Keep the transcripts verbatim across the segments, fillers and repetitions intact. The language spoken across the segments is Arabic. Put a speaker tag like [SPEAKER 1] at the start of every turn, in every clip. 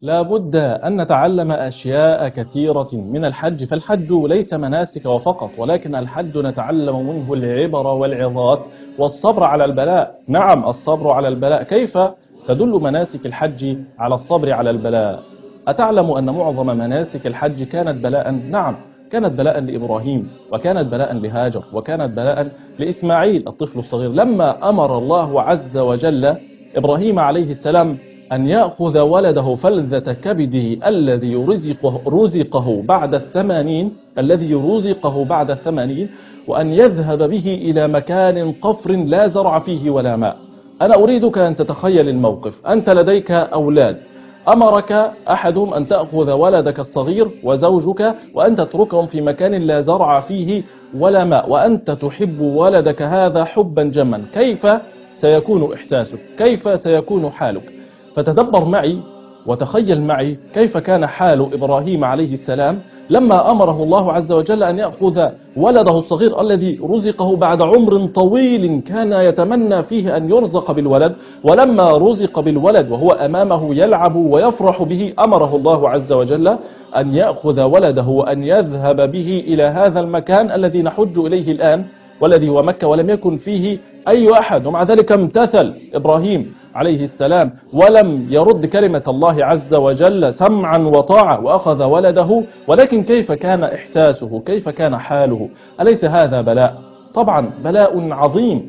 [SPEAKER 1] لابد أن نتعلم أشياء كثيرة من الحج، فالحج ليس مناسك وفقط، ولكن الحج نتعلم منه العبر والعظات والصبر على البلاء. نعم، الصبر على البلاء. كيف تدل مناسك الحج على الصبر على البلاء؟ أتعلم أن معظم مناسك الحج كانت بلاء؟ نعم، كانت بلاء لإبراهيم، وكانت بلاء لهاجر، وكانت بلاء لإسماعيل الطفل الصغير، لما أمر الله عز وجل إبراهيم عليه السلام أن يأخذ ولده فلذة كبده الذي رزقه, رزقه بعد الثمانين الذي رزقه بعد الثمانين وأن يذهب به إلى مكان قفر لا زرع فيه ولا ماء. أنا أريدك أن تتخيل الموقف. أنت لديك أولاد، أمرك أحدهم أن تأخذ ولدك الصغير وزوجك وأن تتركهم في مكان لا زرع فيه ولا ماء، وأنت تحب ولدك هذا حبا جما. كيف سيكون إحساسك؟ كيف سيكون حالك؟ فتدبر معي وتخيل معي كيف كان حال إبراهيم عليه السلام لما أمره الله عز وجل أن يأخذ ولده الصغير الذي رزقه بعد عمر طويل كان يتمنى فيه أن يرزق بالولد، ولما رزق بالولد وهو أمامه يلعب ويفرح به أمره الله عز وجل أن يأخذ ولده وأن يذهب به إلى هذا المكان الذي نحج إليه الآن، والذي هو مكة، ولم يكن فيه أي أحد. ومع ذلك امتثل إبراهيم عليه السلام ولم يرد كلمة الله عز وجل سمعا وطاعة وأخذ ولده. ولكن كيف كان إحساسه؟ كيف كان حاله؟ أليس هذا بلاء؟ طبعا بلاء عظيم.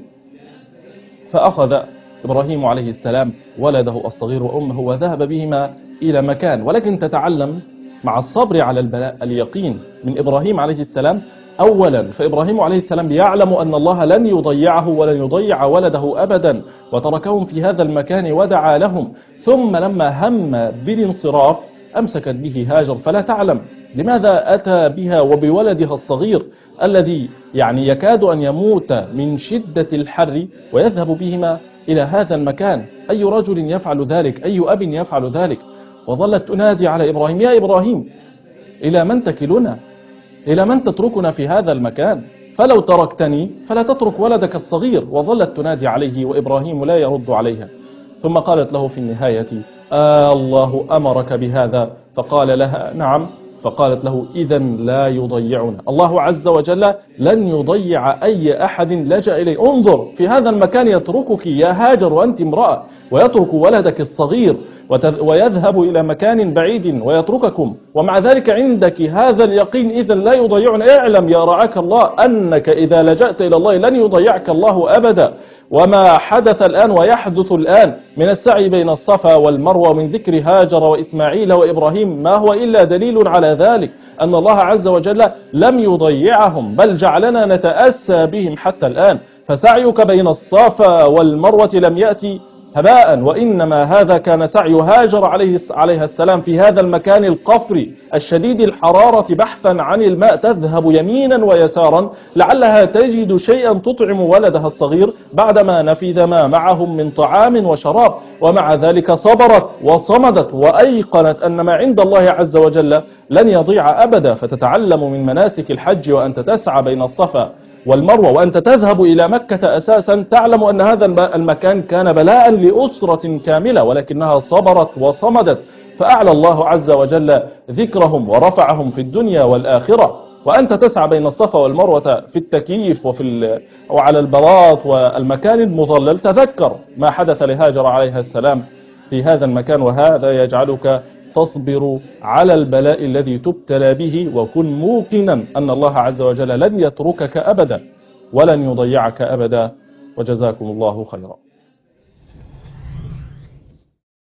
[SPEAKER 1] فأخذ إبراهيم عليه السلام ولده الصغير وأمه وذهب بهما إلى مكان، ولكن تتعلم مع الصبر على البلاء اليقين من إبراهيم عليه السلام. أولا، فإبراهيم عليه السلام يعلم أن الله لن يضيعه ولن يضيع ولده أبدا، وتركهم في هذا المكان ودعا لهم. ثم لما هم بالانصراف أمسكت به هاجر، فلا تعلم لماذا أتى بها وبولدها الصغير الذي يعني يكاد أن يموت من شدة الحر ويذهب بهما إلى هذا المكان. أي رجل يفعل ذلك؟ أي أب يفعل ذلك؟ وظلت تنادي على إبراهيم: يا إبراهيم، إلى من تكلنا؟ إلى من تتركنا في هذا المكان؟ فلو تركتني فلا تترك ولدك الصغير. وظلت تنادي عليه وإبراهيم لا يرد عليها. ثم قالت له في النهاية: آه الله أمرك بهذا؟ فقال لها: نعم. فقالت له: إذا لا يضيعنا الله عز وجل، لن يضيع أي أحد لجأ إليه. انظر، في هذا المكان يتركك يا هاجر وأنت امرأة، ويترك ولدك الصغير ويذهب إلى مكان بعيد ويترككم، ومع ذلك عندك هذا اليقين: إذا لا يضيعنا. اعلم يا رعاك الله أنك إذا لجأت إلى الله لن يضيعك الله أبدا. وما حدث الآن ويحدث الآن من السعي بين الصفا والمروة من ذكر هاجر وإسماعيل وإبراهيم ما هو إلا دليل على ذلك، أن الله عز وجل لم يضيعهم، بل جعلنا نتأسى بهم حتى الآن. فسعيك بين الصفا والمروة لم يأتي هباء، وإنما هذا كان سعي هاجر عليه عليها السلام في هذا المكان القفري الشديد الحرارة بحثا عن الماء، تذهب يمينا ويسارا لعلها تجد شيئا تطعم ولدها الصغير بعدما نفذ ما معهم من طعام وشراب، ومع ذلك صبرت وصمدت وأيقنت أن ما عند الله عز وجل لن يضيع أبدا. فتتعلم من مناسك الحج وأنت تسعى بين الصفا والمروة وأنت تذهب إلى مكة أساسا، تعلم أن هذا المكان كان بلاء لأسرة كاملة، ولكنها صبرت وصمدت، فأعلى الله عز وجل ذكرهم ورفعهم في الدنيا والآخرة. وأنت تسعى بين الصفا والمروة في التكييف وفي وعلى البلاط والمكان المظلل، تذكر ما حدث لهاجر عليها السلام في هذا المكان، وهذا يجعلك تصبر على البلاء الذي تبتلى به، وكن موقنا أن الله عز وجل لن يتركك أبدا ولن يضيعك أبدا. وجزاكم الله خيرا.